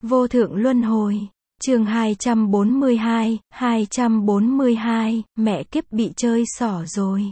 Vô thượng luân hồi. Chương 242, mẹ kiếp bị chơi xỏ rồi.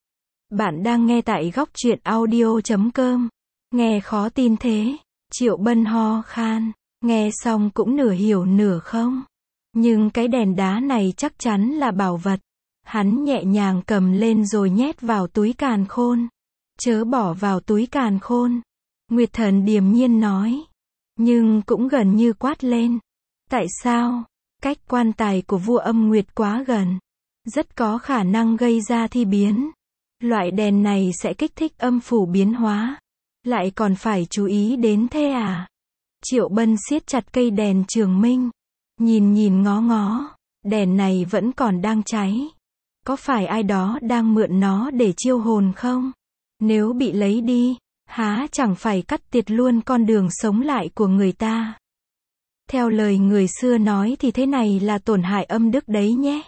Bạn đang nghe tại góc truyện audio.com. Nghe khó tin thế. Triệu Bân ho khan. Nghe xong cũng nửa hiểu nửa không. Nhưng cái đèn đá này chắc chắn là bảo vật. Hắn nhẹ nhàng cầm lên rồi nhét vào túi càn khôn. Chớ bỏ vào túi càn khôn. Nguyệt Thần điềm nhiên nói. Nhưng cũng gần như quát lên. Tại sao? Cách quan tài của vua Âm Nguyệt quá gần. Rất có khả năng gây ra thi biến. Loại đèn này sẽ kích thích âm phủ biến hóa. Lại còn phải chú ý đến thế à? Triệu Bân siết chặt cây đèn trường minh. Nhìn ngó ngó. Đèn này vẫn còn đang cháy. Có phải ai đó đang mượn nó để chiêu hồn không? Nếu bị lấy đi, há chẳng phải cắt tiệt luôn con đường sống lại của người ta. Theo lời người xưa nói thì thế này là tổn hại âm đức đấy nhé.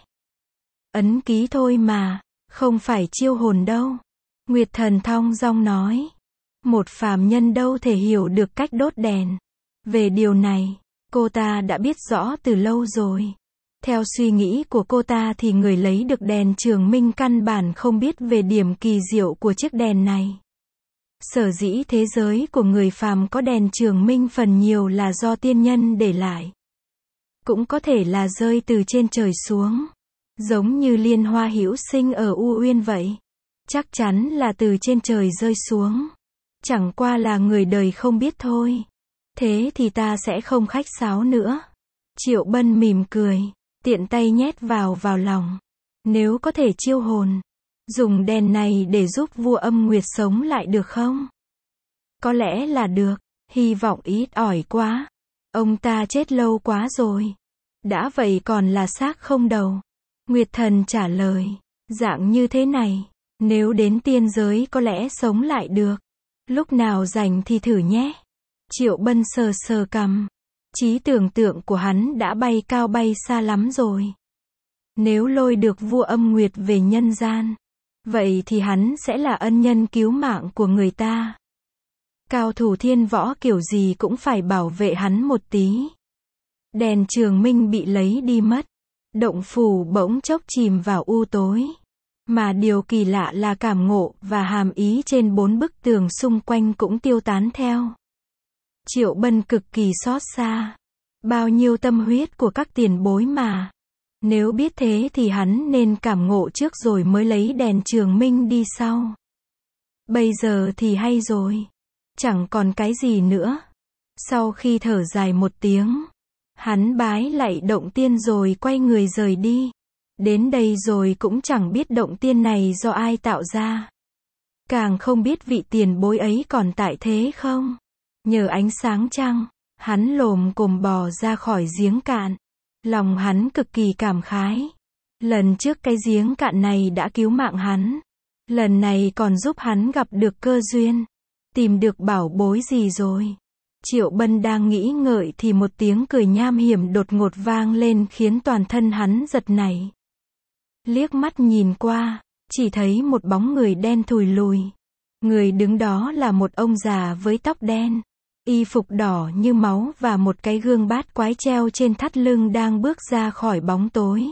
Ấn ký thôi mà, không phải chiêu hồn đâu. Nguyệt Thần thong dong nói. Một phàm nhân đâu thể hiểu được cách đốt đèn. Về điều này, cô ta đã biết rõ từ lâu rồi. Theo suy nghĩ của cô ta thì người lấy được đèn trường minh căn bản không biết về điểm kỳ diệu của chiếc đèn này. Sở dĩ thế giới của người phàm có đèn trường minh phần nhiều là do tiên nhân để lại. Cũng có thể là rơi từ trên trời xuống. Giống như liên hoa hữu sinh ở U Uyên vậy. Chắc chắn là từ trên trời rơi xuống. Chẳng qua là người đời không biết thôi. Thế thì ta sẽ không khách sáo nữa. Triệu Bân mỉm cười. Tiện tay nhét vào lòng. Nếu có thể chiêu hồn. Dùng đèn này để giúp vua Âm Nguyệt sống lại được không? Có lẽ là được. Hy vọng ít ỏi quá. Ông ta chết lâu quá rồi. Đã vậy còn là xác không đầu. Nguyệt Thần trả lời. Dạng như thế này. Nếu đến tiên giới có lẽ sống lại được. Lúc nào rảnh thì thử nhé. Triệu Bân sờ cằm. Trí tưởng tượng của hắn đã bay cao bay xa lắm rồi. Nếu lôi được vua Âm Nguyệt về nhân gian, vậy thì hắn sẽ là ân nhân cứu mạng của người ta. Cao thủ thiên võ kiểu gì cũng phải bảo vệ hắn một tí. Đèn trường minh bị lấy đi mất. Động phủ bỗng chốc chìm vào u tối. Mà điều kỳ lạ là cảm ngộ và hàm ý trên 4 bức tường xung quanh cũng tiêu tán theo. Triệu Bân cực kỳ xót xa. Bao nhiêu tâm huyết của các tiền bối mà. Nếu biết thế thì hắn nên cảm ngộ trước rồi mới lấy đèn trường minh đi sau. Bây giờ thì hay rồi. Chẳng còn cái gì nữa. Sau khi thở dài một tiếng, hắn bái lạy động tiên rồi quay người rời đi. Đến đây rồi cũng chẳng biết động tiên này do ai tạo ra. Càng không biết vị tiền bối ấy còn tại thế không. Nhờ ánh sáng trăng, hắn lồm cồm bò ra khỏi giếng cạn. Lòng hắn cực kỳ cảm khái. Lần trước cái giếng cạn này đã cứu mạng hắn. Lần này còn giúp hắn gặp được cơ duyên. Tìm được bảo bối gì rồi. Triệu Bân đang nghĩ ngợi thì một tiếng cười nham hiểm đột ngột vang lên khiến toàn thân hắn giật nảy. Liếc mắt nhìn qua, chỉ thấy một bóng người đen thùi lùi. Người đứng đó là một ông già với tóc đen. Y phục đỏ như máu và một cái gương bát quái treo trên thắt lưng đang bước ra khỏi bóng tối.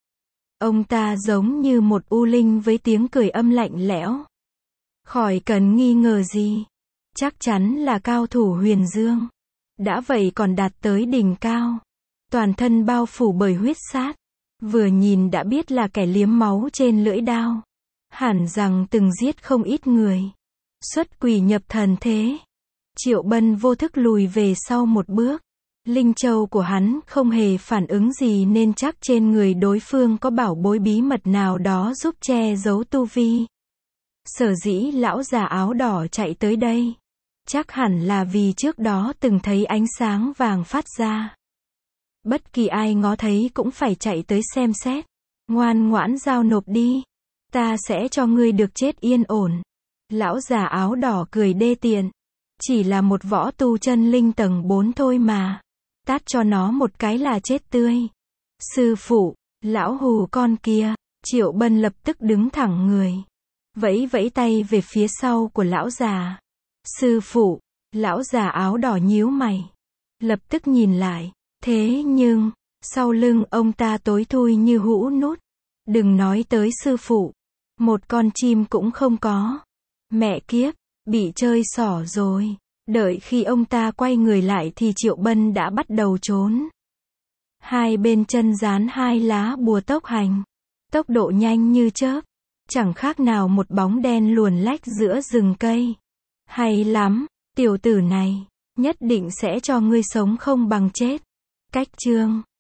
Ông ta giống như một u linh với tiếng cười âm lạnh lẽo. Khỏi cần nghi ngờ gì. Chắc chắn là cao thủ huyền dương. Đã vậy còn đạt tới đỉnh cao. Toàn thân bao phủ bởi huyết sát. Vừa nhìn đã biết là kẻ liếm máu trên lưỡi đao. Hẳn rằng từng giết không ít người. Xuất quỷ nhập thần thế. Triệu Bân vô thức lùi về sau một bước. Linh châu của hắn không hề phản ứng gì nên chắc trên người đối phương có bảo bối bí mật nào đó giúp che giấu tu vi. Sở dĩ lão già áo đỏ chạy tới đây. Chắc hẳn là vì trước đó từng thấy ánh sáng vàng phát ra. Bất kỳ ai ngó thấy cũng phải chạy tới xem xét. Ngoan ngoãn giao nộp đi. Ta sẽ cho ngươi được chết yên ổn. Lão già áo đỏ cười đê tiện. Chỉ là một võ tu chân linh tầng 4 thôi mà. Tát cho nó một cái là chết tươi. Sư phụ, lão hù con kia. Triệu Bân lập tức đứng thẳng người. Vẫy tay về phía sau của lão già. Sư phụ, lão già áo đỏ nhíu mày. Lập tức nhìn lại. Thế nhưng, sau lưng ông ta tối thui như hũ nút. Đừng nói tới sư phụ. Một con chim cũng không có. Mẹ kiếp, bị chơi xỏ rồi. Đợi khi ông ta quay người lại thì Triệu Bân đã bắt đầu trốn. Hai bên chân dán hai lá bùa tốc hành. Tốc độ nhanh như chớp. Chẳng khác nào một bóng đen luồn lách giữa rừng cây. Hay lắm, tiểu tử này. Nhất định sẽ cho ngươi sống không bằng chết. Cách chương